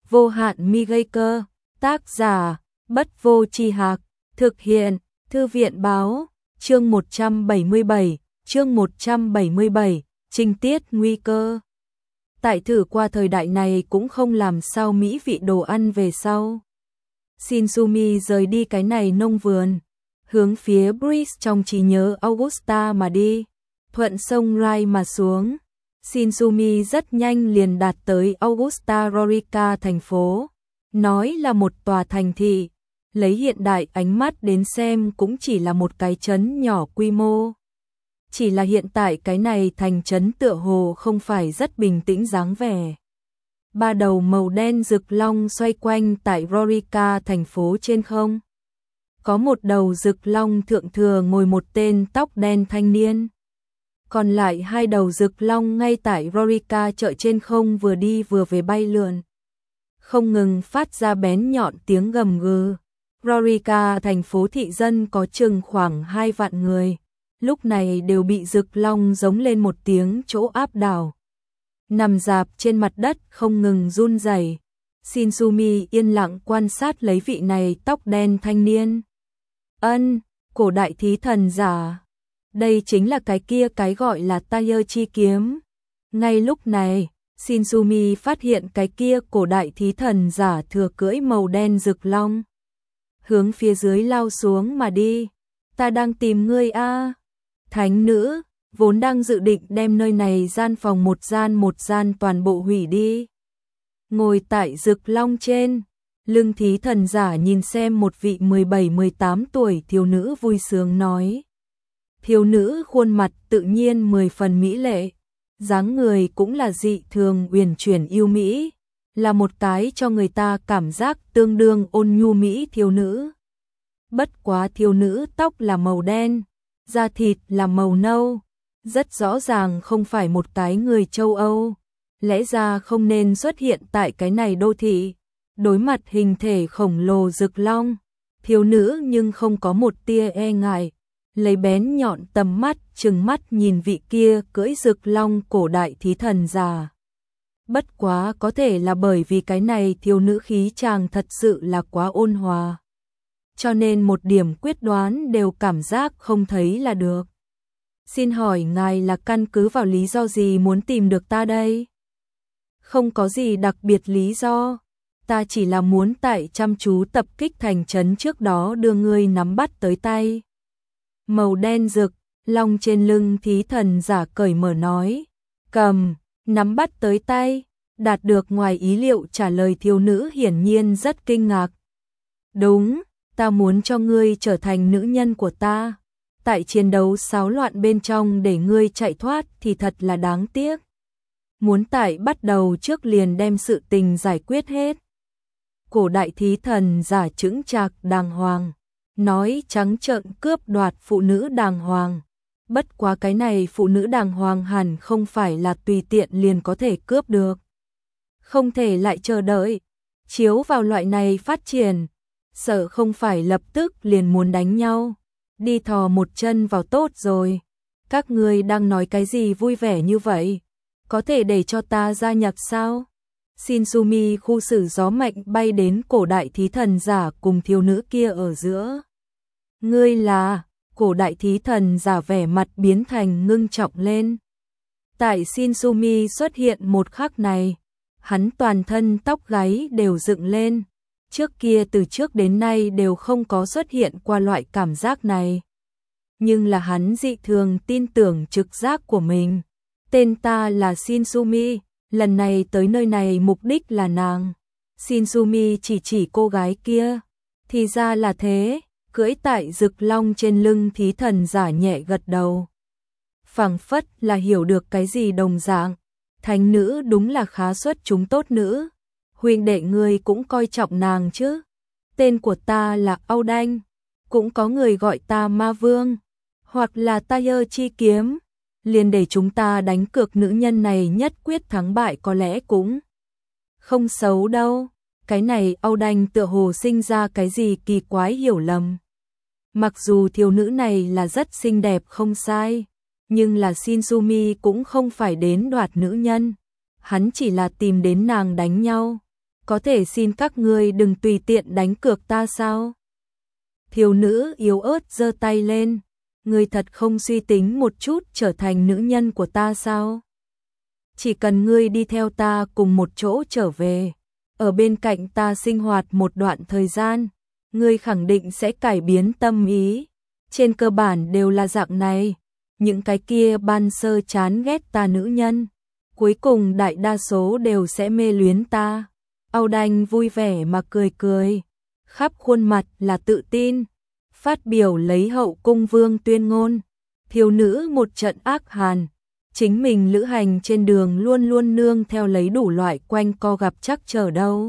vô hạn mi gây cơ, tác giả, Bất Vô Tri Hạc, thực hiện, Thư viện báo, chương 177, trinh tiết nguy cơ. Tại thử qua thời đại này cũng không làm sao mỹ vị đồ ăn về sau. Shinsumi rời đi cái này nông vườn, hướng phía Breeze trong trí nhớ Augusta mà đi, thuận sông Rai mà xuống. Shinsumi rất nhanh liền đạt tới Augusta Rorica thành phố, nói là một tòa thành thị, lấy hiện đại ánh mắt đến xem cũng chỉ là một cái trấn nhỏ quy mô. Chỉ là hiện tại cái này thành trấn tựa hồ không phải rất bình tĩnh dáng vẻ. Ba đầu màu đen rực long xoay quanh tại Rorica thành phố trên không. Có một đầu rực long thượng thừa ngồi một tên tóc đen thanh niên. Còn lại hai đầu rực long ngay tại Rorica chợ trên không vừa đi vừa về bay lượn, không ngừng phát ra bén nhọn tiếng gầm gừ. Rorica thành phố thị dân có chừng khoảng 2 vạn người, lúc này đều bị rực long giống lên một tiếng chỗ áp đảo. Nằm rạp trên mặt đất không ngừng run rẩy. Shinsumi yên lặng quan sát lấy vị này tóc đen thanh niên. Cổ đại thí thần giả. Đây chính là cái kia cái gọi là Taio chi kiếm. Ngay lúc này, Shinsumi phát hiện cái kia cổ đại thí thần giả thừa cưỡi màu đen rực long, hướng phía dưới lao xuống mà đi. Ta đang tìm ngươi a. Thánh nữ vốn đang dự định đem nơi này gian phòng một gian toàn bộ hủy đi. Ngồi tại rực long trên lưng thí thần giả nhìn xem một vị 17-18 tuổi thiếu nữ vui sướng nói. Thiếu nữ khuôn mặt tự nhiên 10 phần mỹ lệ, dáng người cũng là dị thường uyển chuyển yêu mỹ, là một cái cho người ta cảm giác tương đương ôn nhu mỹ thiếu nữ. Bất quá thiếu nữ tóc là màu đen, da thịt là màu nâu, rất rõ ràng không phải một cái người châu Âu, lẽ ra không nên xuất hiện tại cái này đô thị. Đối mặt hình thể khổng lồ rực long, thiếu nữ nhưng không có một tia e ngại, lấy bén nhọn tầm mắt trừng mắt nhìn vị kia cưỡi rực long cổ đại thí thần già. Bất quá có thể là bởi vì cái này thiếu nữ khí chàng thật sự là quá ôn hòa, cho nên một điểm quyết đoán đều cảm giác không thấy là được. Xin hỏi ngài là căn cứ vào lý do gì muốn tìm được ta đây? Không có gì đặc biệt lý do, ta chỉ là muốn tại chăm chú tập kích thành trấn trước đó đưa ngươi nắm bắt tới tay. Màu đen rực long trên lưng thí thần giả cởi mở nói. Cầm, nắm bắt tới tay. Đạt được ngoài ý liệu trả lời thiếu nữ hiển nhiên rất kinh ngạc. Đúng, ta muốn cho ngươi trở thành nữ nhân của ta. Tại chiến đấu xáo loạn bên trong để ngươi chạy thoát thì thật là đáng tiếc. Muốn tại bắt đầu trước liền đem sự tình giải quyết hết. Cổ đại thí thần giả chững chạc đàng hoàng, nói trắng trợn cướp đoạt phụ nữ đàng hoàng. Bất quá cái này phụ nữ đàng hoàng hẳn không phải là tùy tiện liền có thể cướp được. Không thể lại chờ đợi, chiếu vào loại này phát triển, sợ không phải lập tức liền muốn đánh nhau. Đi thò một chân vào tốt rồi. Các ngươi đang nói cái gì vui vẻ như vậy? Có thể để cho ta gia nhập sao? Shinsumi khu xử gió mạnh bay đến cổ đại thí thần giả cùng thiếu nữ kia ở giữa. Ngươi là? Cổ đại thí thần giả vẻ mặt biến thành ngưng trọng lên. Tại Shinsumi xuất hiện một khắc này, hắn toàn thân tóc gáy đều dựng lên. Trước kia từ trước đến nay đều không có xuất hiện qua loại cảm giác này. Nhưng là hắn dị thường tin tưởng trực giác của mình. Tên ta là Shinsumi, lần này tới nơi này mục đích là nàng. Shinsumi chỉ cô gái kia. Thì ra là thế, cưỡi tại rực long trên lưng thí thần giả nhẹ gật đầu. Phảng phất là hiểu được cái gì đồng dạng. Thánh nữ đúng là khá xuất chúng tốt nữ. Huynh đệ ngươi cũng coi trọng nàng chứ. Tên của ta là Âu Đanh, cũng có người gọi ta Ma Vương, hoặc là Taio chi kiếm. Liền để chúng ta đánh cược nữ nhân này nhất quyết thắng bại có lẽ cũng không xấu đâu. Cái này Âu Đanh tựa hồ sinh ra cái gì kỳ quái hiểu lầm. Mặc dù thiếu nữ này là rất xinh đẹp không sai, nhưng là Shinsumi cũng không phải đến đoạt nữ nhân. Hắn chỉ là tìm đến nàng đánh nhau. có thể xin các ngươi đừng tùy tiện đánh cược ta sao? Thiếu nữ yếu ớt giơ tay lên, ngươi thật không suy tính một chút trở thành nữ nhân của ta sao? Chỉ cần ngươi đi theo ta cùng một chỗ trở về, ở bên cạnh ta sinh hoạt một đoạn thời gian, ngươi khẳng định sẽ cải biến tâm ý. Trên cơ bản đều là dạng này, những cái kia ban sơ chán ghét ta nữ nhân, cuối cùng đại đa số đều sẽ mê luyến ta. Âu Đanh vui vẻ mà cười cười, khắp khuôn mặt là tự tin, phát biểu lấy hậu cung vương tuyên ngôn. Thiếu nữ một trận ác hàn, chính mình lữ hành trên đường luôn luôn nương theo lấy đủ loại quanh co gặp trắc trở đâu.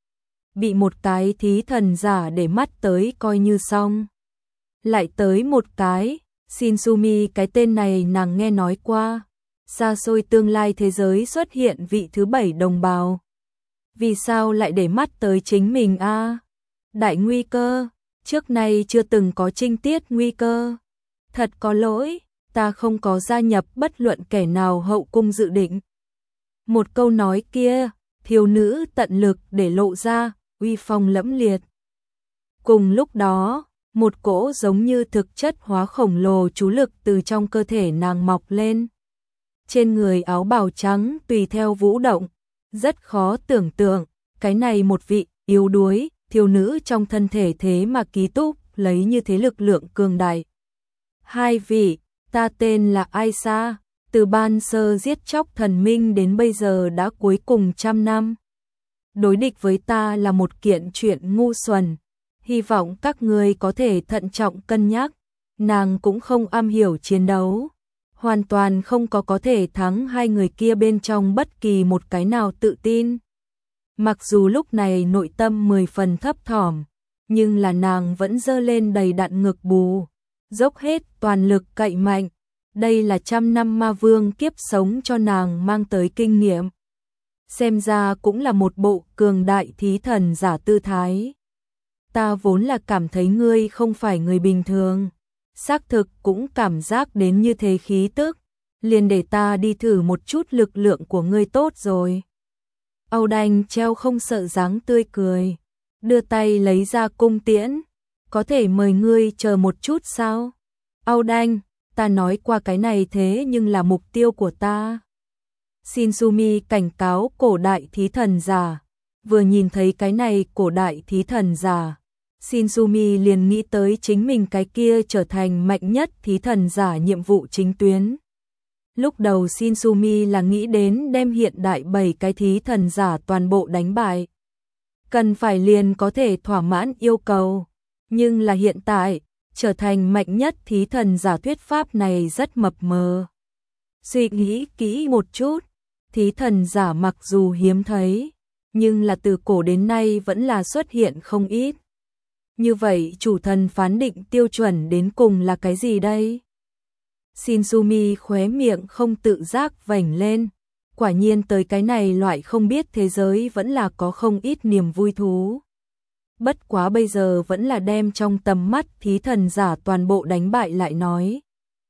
Bị một cái thí thần giả để mắt tới coi như xong. Lại tới một cái, Shinsumi, cái tên này nàng nghe nói qua. Xa xôi tương lai thế giới xuất hiện vị thứ 7 đồng bào. Vì sao lại để mắt tới chính mình a? Đại nguy cơ, trước nay chưa từng có trinh tiết nguy cơ. Thật có lỗi, ta không có gia nhập bất luận kẻ nào hậu cung dự định. Một câu nói kia, thiếu nữ tận lực để lộ ra, uy phong lẫm liệt. Cùng lúc đó, một cỗ giống như thực chất hóa khổng lồ chú lực từ trong cơ thể nàng mọc lên. Trên người áo bào trắng tùy theo vũ động, rất khó tưởng tượng, cái này một vị yếu đuối, thiếu nữ trong thân thể thế mà ký túc lấy như thế lực lượng cường đại. Hai vị, ta tên là Aisa, từ ban sơ giết chóc thần minh đến bây giờ đã cuối cùng 100 năm. Đối địch với ta là một kiện chuyện ngu xuẩn, hy vọng các ngươi có thể thận trọng cân nhắc. Nàng cũng không am hiểu chiến đấu, hoàn toàn không có thể thắng hai người kia bên trong bất kỳ một cái nào tự tin. Mặc dù lúc này nội tâm 10 phần thấp thỏm, nhưng là nàng vẫn giơ lên đầy đặn ngực bù, dốc hết toàn lực cậy mạnh. Đây là 100 năm ma vương kiếp sống cho nàng mang tới kinh nghiệm. Xem ra cũng là một bộ cường đại thí thần giả tư thái. Ta vốn là cảm thấy ngươi không phải người bình thường, xác thực cũng cảm giác đến như thế khí tức, liền để ta đi thử một chút lực lượng của ngươi tốt rồi. Âu Đanh treo không sợ dáng tươi cười, đưa tay lấy ra cung tiễn, có thể mời ngươi chờ một chút sao? Âu Đanh, ta nói qua cái này thế nhưng là mục tiêu của ta. Shinsumi cảnh cáo cổ đại thí thần giả, vừa nhìn thấy cái này cổ đại thí thần giả, Shinsumi liền nghĩ tới chính mình cái kia trở thành mạnh nhất thí thần giả nhiệm vụ chính tuyến. Lúc đầu Shinsumi là nghĩ đến đem hiện đại 7 cái thí thần giả toàn bộ đánh bại. Cần phải liền có thể thỏa mãn yêu cầu, nhưng là hiện tại, trở thành mạnh nhất thí thần giả thuyết pháp này rất mập mờ. Suy nghĩ kỹ một chút, thí thần giả mặc dù hiếm thấy, nhưng là từ cổ đến nay vẫn là xuất hiện không ít. Như vậy chủ thần phán định tiêu chuẩn đến cùng là cái gì đây? Shinsumi khóe miệng không tự giác vểnh lên, quả nhiên tới cái này loại không biết thế giới vẫn là có không ít niềm vui thú. Bất quá bây giờ vẫn là đem trong tầm mắt thí thần giả toàn bộ đánh bại lại nói.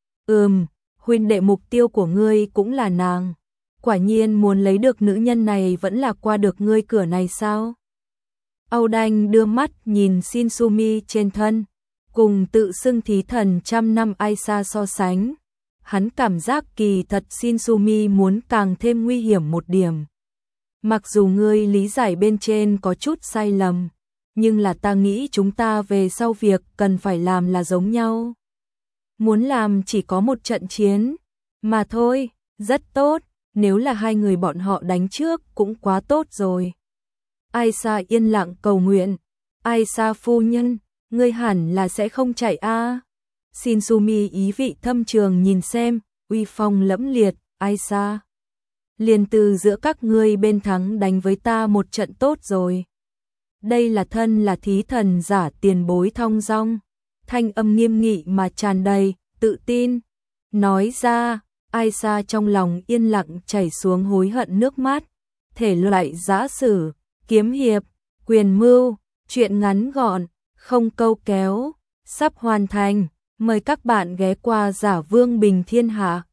Huynh đệ, mục tiêu của ngươi cũng là nàng. Quả nhiên muốn lấy được nữ nhân này vẫn là qua được ngươi cửa này sao? Âu Đanh đưa mắt nhìn Shinsumi trên thân, cùng tự xưng thí thần 100 năm Aisa so sánh. Hắn cảm giác kỳ thật Shinsumi muốn càng thêm nguy hiểm một điểm. Mặc dù ngươi lý giải bên trên có chút sai lầm, nhưng là ta nghĩ chúng ta về sau việc cần phải làm là giống nhau. Muốn làm chỉ có một trận chiến, mà thôi, rất tốt, nếu là hai người bọn họ đánh trước cũng quá tốt rồi. Aisa yên lặng cầu nguyện, Aisa phu nhân, ngươi hẳn là sẽ không chạy a. Shinsumi ý vị thâm trường nhìn xem, uy phong lẫm liệt, Aisa. Liền từ giữa các ngươi bên thắng đánh với ta một trận tốt rồi. Đây là thân là thí thần giả tiền bối thong dong, thanh âm nghiêm nghị mà tràn đầy tự tin. Nói ra, Aisa trong lòng yên lặng chảy xuống hối hận nước mắt. Thể loại giã sử, kiếm hiệp, quyền mưu, truyện ngắn gọn, không câu kéo, sắp hoàn thành. Mời các bạn ghé qua Giả Vương Bình Thiên Hạ.